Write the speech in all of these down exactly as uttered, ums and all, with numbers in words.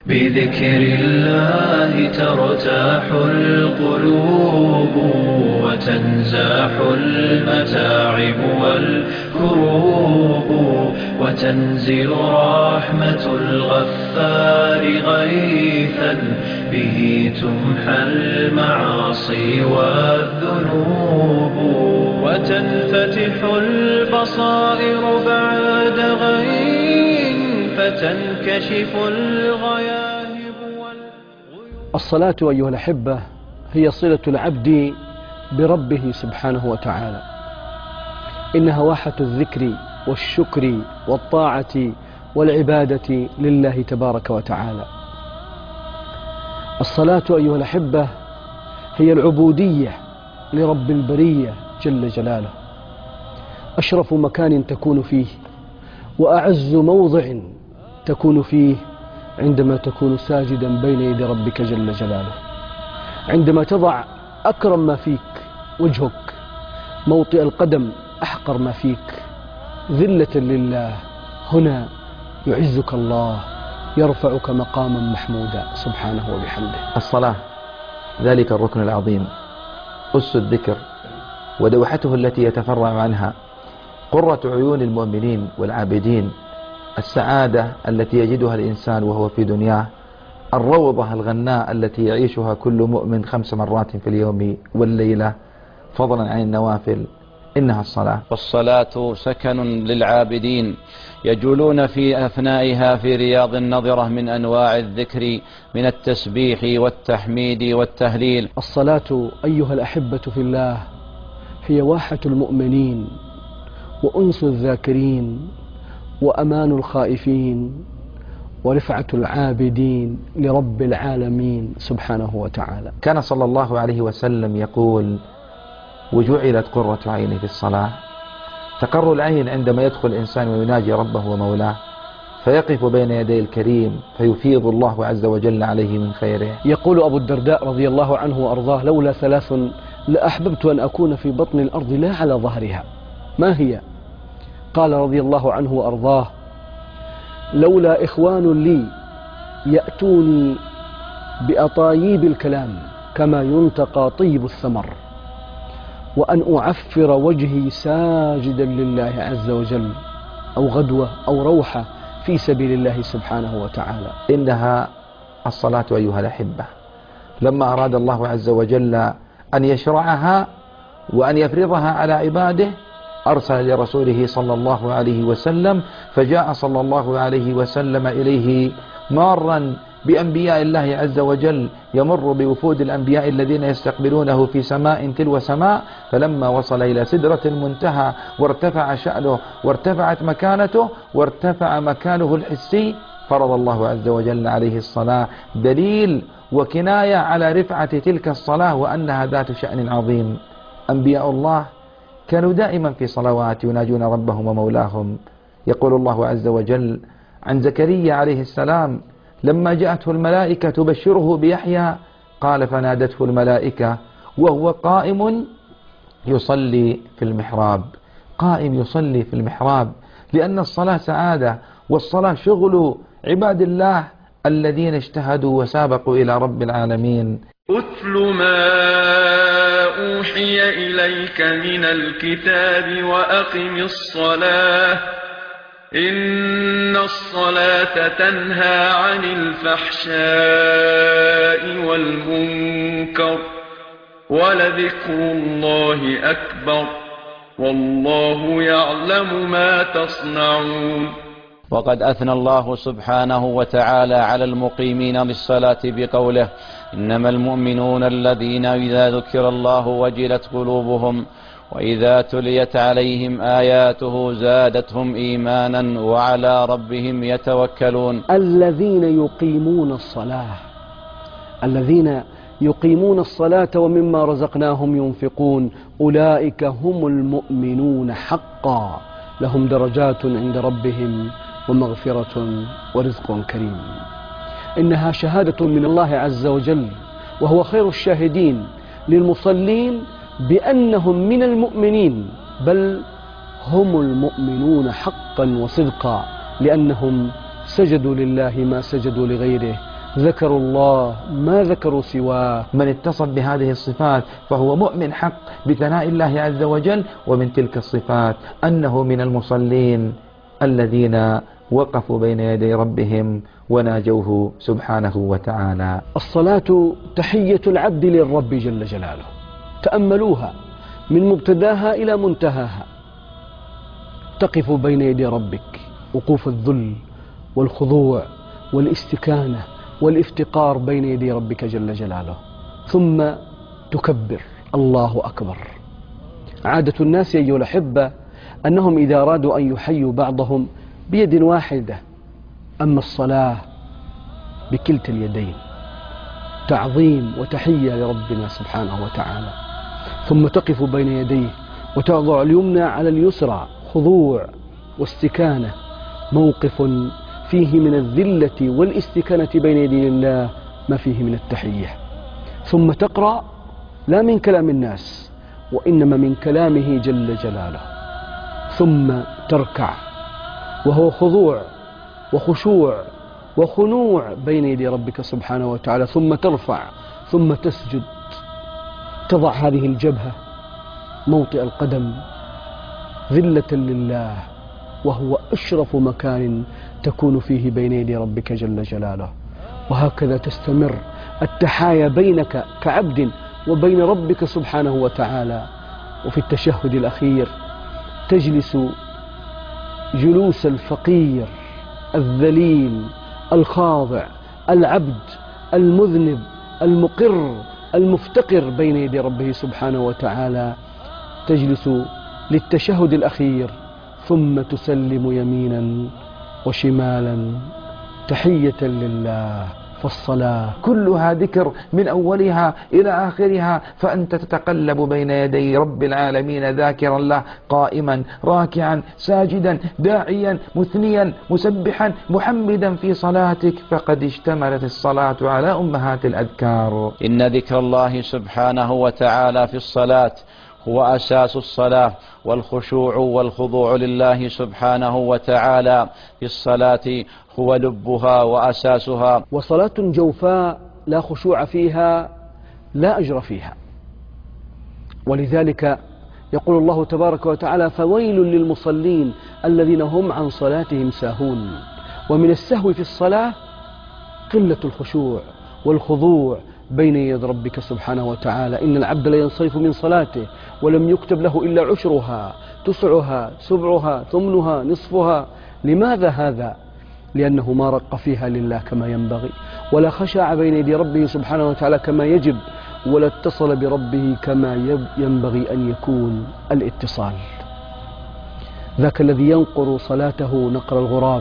بذكر الله ترتاح القلوب وتنزاح المتاعب والكروب وتنزل رحمة الغفار غيثا به تمحى المعاصي والذنوب وتنفتح البصائر بعد غين فتنكشف الغياهب والغيوب. الصلاة أيها الأحبة هي صلة العبد بربه سبحانه وتعالى، إنها واحة الذكر والشكر والطاعة والعبادة لله تبارك وتعالى. الصلاة أيها الأحبة هي العبودية لرب البرية جل جلاله، أشرف مكان تكون فيه وأعز موضع تكون فيه عندما تكون ساجدا بين يدي ربك جل جلاله، عندما تضع أكرم ما فيك وجهك، موطئ القدم أحقر ما فيك، ذلة لله. هنا يعزك الله، يرفعك مقاما محمودا سبحانه وبحمده. الصلاة ذلك الركن العظيم، أس الذكر ودوحته التي يتفرع عنها، قرة عيون المؤمنين والعابدين، السعادة التي يجدها الإنسان وهو في دنياه، الروضة الغناء التي يعيشها كل مؤمن خمس مرات في اليوم والليلة فضلا عن النوافل، إنها الصلاة. والصلاة سكن للعابدين يجولون في أثنائها في رياض النظرة من أنواع الذكر، من التسبيح والتحميد والتهليل. الصلاة أيها الأحبة في الله هي واحة المؤمنين وأنس الذاكرين وأمان الخائفين ورفعة العابدين لرب العالمين سبحانه وتعالى. كان صلى الله عليه وسلم يقول: وجعلت قرة عيني في الصلاة. تقر العين عندما يدخل الإنسان ويناجي ربه ومولاه، فيقف بين يدي الكريم فيفيض الله عز وجل عليه من خيره. يقول أبو الدرداء رضي الله عنه وأرضاه: لولا ثلاث لأحببت أن أكون في بطن الأرض لا على ظهرها. ما هي؟ قال رضي الله عنه وأرضاه: لولا إخوان لي يأتوني بأطايب الكلام كما ينتقى طيب الثمر، وأن أعفر وجهي ساجدا لله عز وجل، أو غدوة أو روحة في سبيل الله سبحانه وتعالى. إنها الصلاة أيها الأحبة، لما أراد الله عز وجل أن يشرعها وأن يفرضها على عباده أرسل لرسوله صلى الله عليه وسلم، فجاء صلى الله عليه وسلم إليه مارا بأنبياء الله عز وجل، يمر بوفود الأنبياء الذين يستقبلونه في سماء تلو سماء، فلما وصل إلى سدرة المنتهى وارتفع شأنه وارتفعت مكانته وارتفع مكانه الحسي، فرض الله عز وجل عليه الصلاة، دليل وكناية على رفعة تلك الصلاة وأنها ذات شأن عظيم. أنبياء الله كانوا دائما في صلوات يناجون ربهم ومولاهم. يقول الله عز وجل عن زكريا عليه السلام: لما جاءته الملائكة تبشره بيحيى قال فنادته الملائكة وهو قائم يصلي في المحراب. قائم يصلي في المحراب، لأن الصلاة سعادة، والصلاة شغل عباد الله الذين اجتهدوا وسابقوا إلى رب العالمين. أتل ما أوحي إليك من الكتاب وأقم الصلاة إن الصلاة تنهى عن الفحشاء والمنكر ولذكر الله أكبر والله يعلم ما تصنعون. وقد أثنى الله سبحانه وتعالى على المقيمين بالصلاة بقوله: إنما المؤمنون الذين إذا ذكر الله وجلت قلوبهم وإذا تليت عليهم آياته زادتهم إيمانا وعلى ربهم يتوكلون. الذين يقيمون الصلاة، الذين يقيمون الصلاة ومما رزقناهم ينفقون، أولئك هم المؤمنون حقا، لهم درجات عند ربهم ومغفرة ورزق كريم. إنها شهادة من الله عز وجل، وهو خير الشاهدين للمصلين بأنهم من المؤمنين، بل هم المؤمنون حقا وصدقا، لأنهم سجدوا لله ما سجدوا لغيره، ذكروا الله ما ذكروا سواه. من اتصف بهذه الصفات فهو مؤمن حق بثناء الله عز وجل. ومن تلك الصفات أنه من المصلين الذين وقفوا بين يدي ربهم وناجوه سبحانه وتعالى. الصلاة تحية العبد للرب جل جلاله، تأملوها من مبتداها إلى منتهاها. تقف بين يدي ربك وقوف الذل والخضوع والاستكانة والافتقار بين يدي ربك جل جلاله، ثم تكبر الله أكبر. عادة الناس أيها الأحبة أنهم إذا أرادوا أن يحيوا بعضهم بيد واحدة، أما الصلاة بكلتا اليدين، تعظيم وتحية لربنا سبحانه وتعالى. ثم تقف بين يديه وتضع اليمنى على اليسرى، خضوع واستكانة، موقف فيه من الذلة والاستكانة بين يدي الله ما فيه من التحية. ثم تقرأ لا من كلام الناس وإنما من كلامه جل جلاله. ثم تركع وهو خضوع وخشوع وخنوع بين يدي ربك سبحانه وتعالى. ثم ترفع ثم تسجد، تضع هذه الجبهة موطئ القدم ذلة لله، وهو أشرف مكان تكون فيه بين يدي ربك جل جلاله. وهكذا تستمر التحايا بينك كعبد وبين ربك سبحانه وتعالى. وفي التشهد الأخير تجلس جلوس الفقير الذليل الخاضع العبد المذنب المقر المفتقر بين يدي ربه سبحانه وتعالى. تجلس للتشهد الأخير ثم تسلم يمينا وشمالا تحية لله. فالصلاة كلها ذكر من أولها إلى آخرها، فأنت تتقلب بين يدي رب العالمين ذاكرا له، قائما راكعا ساجدا داعيا مثنيا مسبحا محمدا في صلاتك، فقد اشتملت الصلاة على أمهات الأذكار. إن ذكر الله سبحانه وتعالى في الصلاة هو أساس الصلاة، والخشوع والخضوع لله سبحانه وتعالى في الصلاة هو لبها وأساسها. وصلاة جوفاء لا خشوع فيها لا أجر فيها، ولذلك يقول الله تبارك وتعالى: فويل للمصلين الذين هم عن صلاتهم ساهون. ومن السهو في الصلاة قلة الخشوع والخضوع بين يد ربك سبحانه وتعالى. إن العبد لا ينصرف من صلاته ولم يكتب له إلا عشرها، تسعها، سبعها، ثمنها، نصفها. لماذا هذا؟ لأنه ما رق فيها لله كما ينبغي، ولا خشع بين يدي ربه سبحانه وتعالى كما يجب، ولا اتصل بربه كما ينبغي أن يكون الاتصال. ذاك الذي ينقر صلاته نقر الغراب.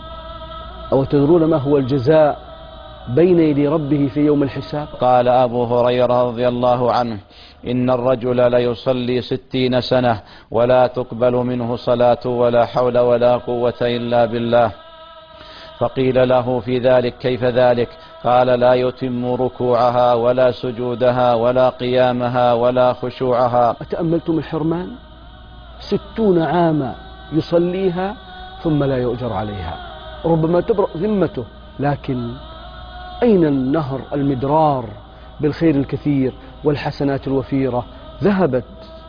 أو تدرون ما هو الجزاء بين يدي ربه في يوم الحساب؟ قال أبو هريرة رضي الله عنه: إن الرجل ليصلي ستين سنة ولا تقبل منه صلاة ولا حول ولا قوة إلا بالله. فقيل له في ذلك: كيف ذلك؟ قال: لا يتم ركوعها ولا سجودها ولا قيامها ولا خشوعها. أتأملتم الحرمان؟ ستون عاما يصليها ثم لا يؤجر عليها، ربما تبرأ ذمته، لكن أين النهر المدرار بالخير الكثير والحسنات الوفيرة؟ ذهبت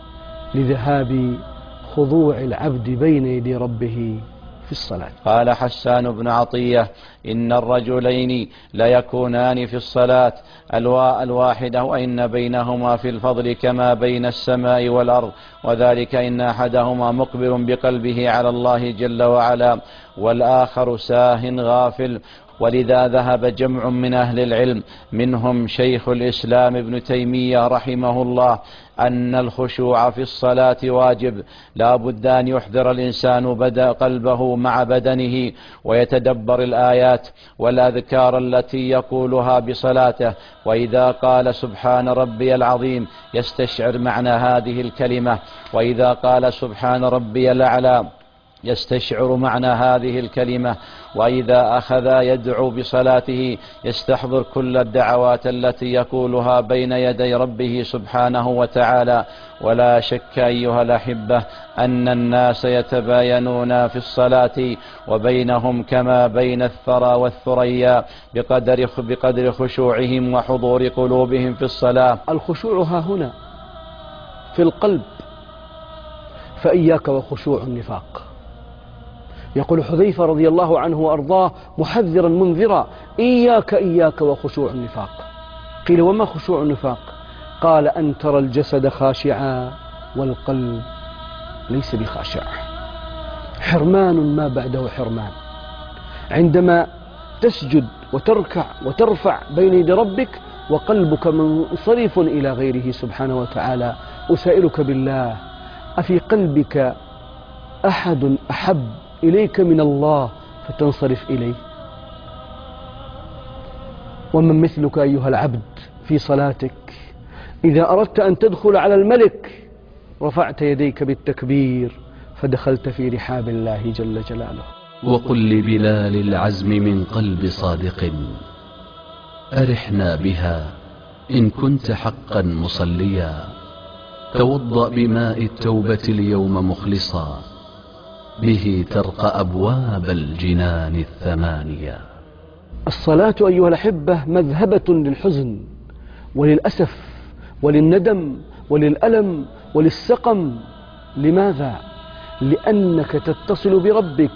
لذهاب خضوع العبد بين يدي ربه في الصلاة. قال حسان بن عطية: إن الرجلين ليكونان في الصلاة الواء الواحدة، وإن بينهما في الفضل كما بين السماء والأرض، وذلك إن أحدهما مقبل بقلبه على الله جل وعلا، والآخر ساه غافل. ولذا ذهب جمع من أهل العلم منهم شيخ الإسلام ابن تيمية رحمه الله أن الخشوع في الصلاة واجب، لا بد أن يحضر الإنسان بدأ قلبه مع بدنه ويتدبر الآيات والأذكار التي يقولها بصلاته، وإذا قال سبحان ربي العظيم يستشعر معنى هذه الكلمة، وإذا قال سبحان ربي الأعلى يستشعر معنى هذه الكلمة، وإذا أخذ يدعو بصلاته يستحضر كل الدعوات التي يقولها بين يدي ربه سبحانه وتعالى. ولا شك أيها الأحبة أن الناس يتباينون في الصلاة وبينهم كما بين الثرى والثريا بقدر بقدر خشوعهم وحضور قلوبهم في الصلاة. الخشوع ها هنا في القلب، فإياك وخشوع النفاق. يقول حذيفة رضي الله عنه وأرضاه محذرا منذرا: إياك إياك وخشوع النفاق. قيل: وما خشوع النفاق؟ قال: أن ترى الجسد خاشعا والقلب ليس بخاشع. حرمان ما بعده حرمان. عندما تسجد وتركع وترفع بين يدي ربك وقلبك منصرف إلى غيره سبحانه وتعالى، أسائلك بالله: أفي قلبك أحد أحب إليك من الله فتنصرف إليه؟ ومن مثلك أيها العبد في صلاتك إذا أردت أن تدخل على الملك رفعت يديك بالتكبير فدخلت في رحاب الله جل جلاله. وقل لبلال العزم من قلب صادق: أرحنا بها إن كنت حقا مصليا، توضأ بماء التوبة اليوم مخلصا، به ترقى أبواب الجنان الثمانية. الصلاة أيها الأحبة مذهبة للحزن وللأسف وللندم وللألم وللسقم. لماذا؟ لأنك تتصل بربك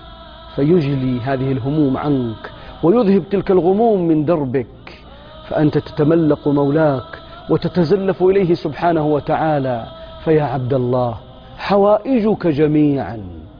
فيجلي هذه الهموم عنك ويذهب تلك الغموم من دربك، فأنت تتملق مولاك وتتزلف إليه سبحانه وتعالى. فيا عبد الله، حوائجك جميعا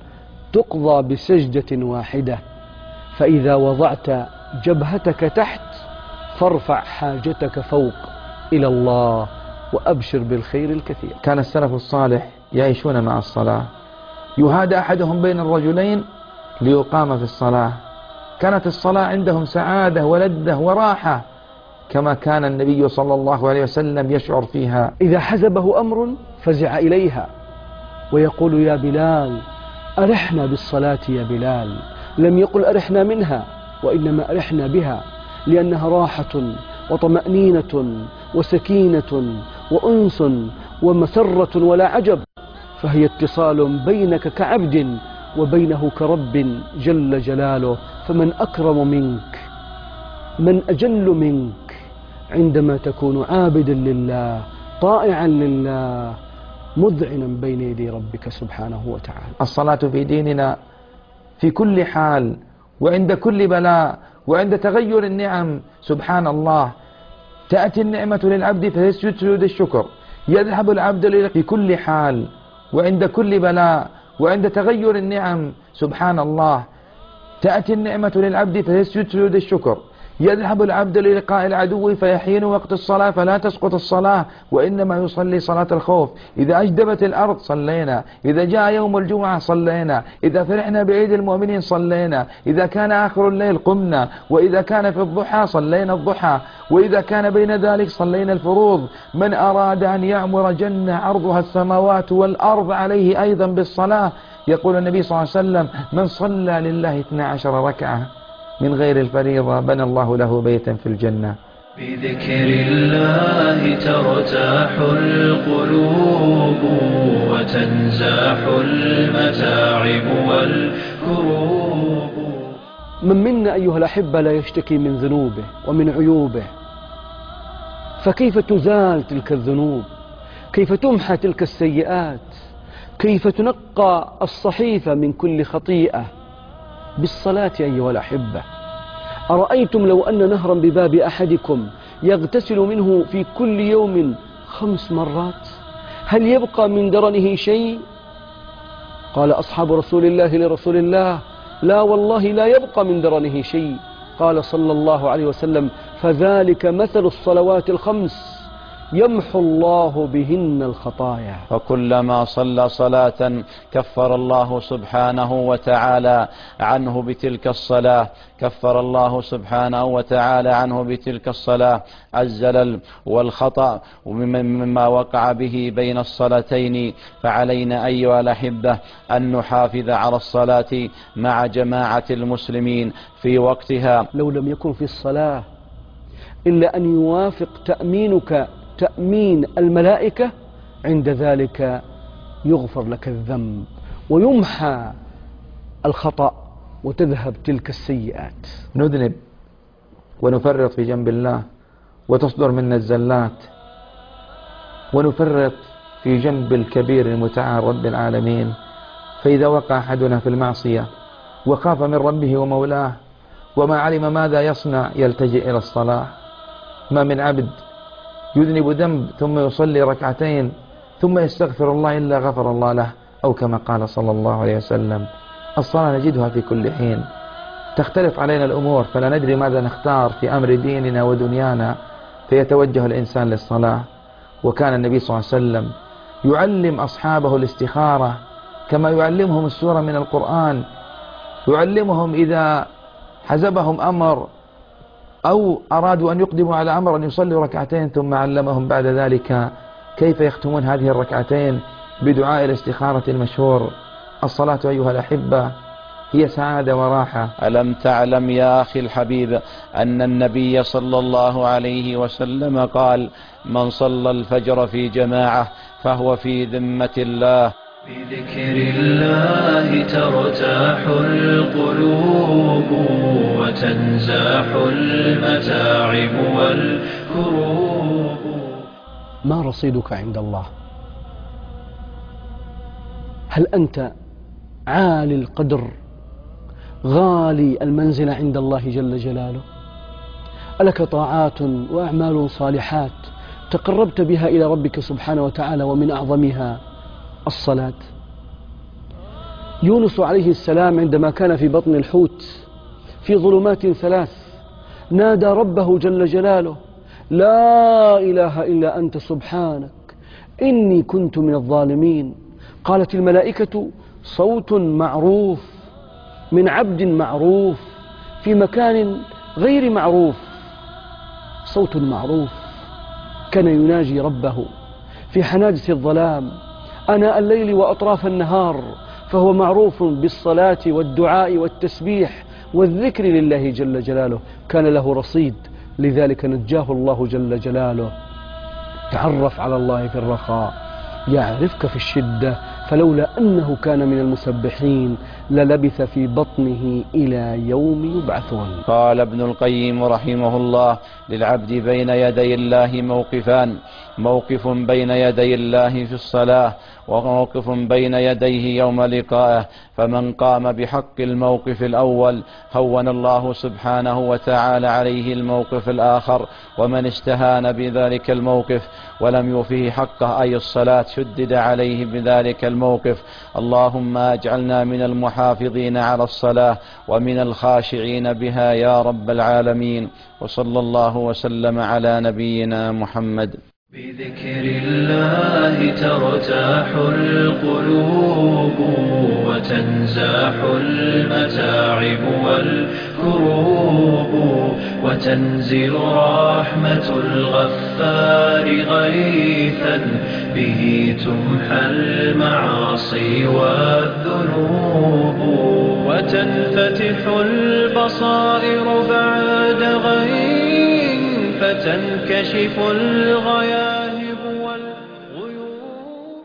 تقضى بسجدة واحدة، فإذا وضعت جبهتك تحت فارفع حاجتك فوق إلى الله وأبشر بالخير الكثير. كان السلف الصالح يعيشون مع الصلاة، يهادى أحدهم بين الرجلين ليقام في الصلاة. كانت الصلاة عندهم سعادة ولذة وراحة، كما كان النبي صلى الله عليه وسلم يشعر فيها. إذا حزبه أمر فزع إليها ويقول: يا بلال أرحنا بالصلاة يا بلال. لم يقل أرحنا منها، وإنما أرحنا بها، لأنها راحة وطمأنينة وسكينة وأنس ومسرة ولا عجب، فهي اتصال بينك كعبد وبينه كرب جل جلاله. فمن أكرم منك، من أجل منك عندما تكون عابدا لله طائعا لله مذعنا بين يدي ربك سبحانه وتعالى. الصلاة في ديننا في كل حال وعند كل بلاء وعند تغير النعم. سبحان الله، تأتي النعمة للعبد فيسجد سجود الشكر، يذهب العبد في كل حال وعند كل بلاء وعند تغير النعم. سبحان الله، تأتي النعمة للعبد فيسجد سجود الشكر، يذهب العبد للقاء العدو فيحين وقت الصلاة فلا تسقط الصلاة، وإنما يصلي صلاة الخوف. إذا أجدبت الأرض صلينا، إذا جاء يوم الجمعة صلينا، إذا فرحنا بعيد المؤمنين صلينا، إذا كان آخر الليل قمنا، وإذا كان في الضحى صلينا الضحى، وإذا كان بين ذلك صلينا الفروض. من أراد أن يعمر جنة عرضها السماوات والأرض عليه أيضا بالصلاة. يقول النبي صلى الله عليه وسلم: من صلى لله اثنتا عشرة ركعة من غير الفريضة بنى الله له بيتا في الجنة. بذكر الله ترتاح القلوب وتنزاح المتاعب والكروب. من منا أيها الأحبة لا يشتكي من ذنوبه ومن عيوبه، فكيف تزال تلك الذنوب؟ كيف تمحى تلك السيئات؟ كيف تنقى الصحيفة من كل خطيئة؟ بالصلاة أيها الأحبة. أرأيتم لو أن نهرا بباب أحدكم يغتسل منه في كل يوم خمس مرات، هل يبقى من درنه شيء؟ قال أصحاب رسول الله لرسول الله: لا والله لا يبقى من درنه شيء. قال صلى الله عليه وسلم: فذلك مثل الصلوات الخمس يمحو الله بهن الخطايا. فكلما صلى صلاة كفر الله سبحانه وتعالى عنه بتلك الصلاة كفر الله سبحانه وتعالى عنه بتلك الصلاة الزلل والخطأ مما وقع به بين الصلاتين. فعلينا أيها الأحبة أن نحافظ على الصلاة مع جماعة المسلمين في وقتها. لو لم يكن في الصلاة إلا أن يوافق تأمينك تأمين الملائكة، عند ذلك يغفر لك الذنب ويمحى الخطأ وتذهب تلك السيئات. نذنب ونفرط في جنب الله وتصدر منا الزلات، ونفرط في جنب الكبير المتعال رب العالمين. فإذا وقع أحدنا في المعصية وخاف من ربه ومولاه وما علم ماذا يصنع يلتجئ إلى الصلاة. ما من عبد يذنب ذنب ثم يصلي ركعتين ثم يستغفر الله إلا غفر الله له، أو كما قال صلى الله عليه وسلم. الصلاة نجدها في كل حين، تختلف علينا الأمور فلا ندري ماذا نختار في أمر ديننا ودنيانا، فيتوجه الإنسان للصلاة. وكان النبي صلى الله عليه وسلم يعلم أصحابه الاستخارة كما يعلمهم السورة من القرآن، يعلمهم إذا حزبهم أمر أو أرادوا أن يقدموا على أمر أن يصلوا ركعتين، ثم علمهم بعد ذلك كيف يختمون هذه الركعتين بدعاء الاستخارة المشهور. الصلاة أيها الأحبة هي سعادة وراحة. ألم تعلم يا أخي الحبيب أن النبي صلى الله عليه وسلم قال: من صلى الفجر في جماعة فهو في ذمة الله. بذكر الله ترتاح القلوب وتنزاح المتاعب والكروب. ما رصيدك عند الله؟ هل أنت عالي القدر غالي المنزلة عند الله جل جلاله؟ ألك طاعات وأعمال صالحات تقربت بها إلى ربك سبحانه وتعالى، ومن أعظمها الصلاة؟ يونس عليه السلام عندما كان في بطن الحوت في ظلمات ثلاث نادى ربه جل جلاله: لا إله إلا أنت سبحانك إني كنت من الظالمين. قالت الملائكة: صوت معروف من عبد معروف في مكان غير معروف. صوت معروف كان يناجي ربه في حناجس الظلام آناء الليل وأطراف النهار، فهو معروف بالصلاة والدعاء والتسبيح والذكر لله جل جلاله، كان له رصيد، لذلك نجاه الله جل جلاله. تعرف على الله في الرخاء يعرفك في الشدة، فلولا أنه كان من المسبحين للبث في بطنه إلى يوم يبعثون. قال ابن القيم رحمه الله: للعبد بين يدي الله موقفان: موقف بين يدي الله في الصلاة، وموقف بين يديه يوم لقائه. فمن قام بحق الموقف الأول هون الله سبحانه وتعالى عليه الموقف الآخر، ومن استهان بذلك الموقف ولم يوفه حقه أي الصلاة شدد عليه بذلك الموقف. اللهم اجعلنا من المحافظين على الصلاة ومن الخاشعين بها يا رب العالمين. وصلى الله وسلم على نبينا محمد. بذكر الله ترتاح القلوب وتنزاح المتاعب والكروب، وتنزل رحمة الغفار غيثا به تمحى المعاصي والذنوب، وتنفتح البصائر بعد غيث فتنكشف الغياث.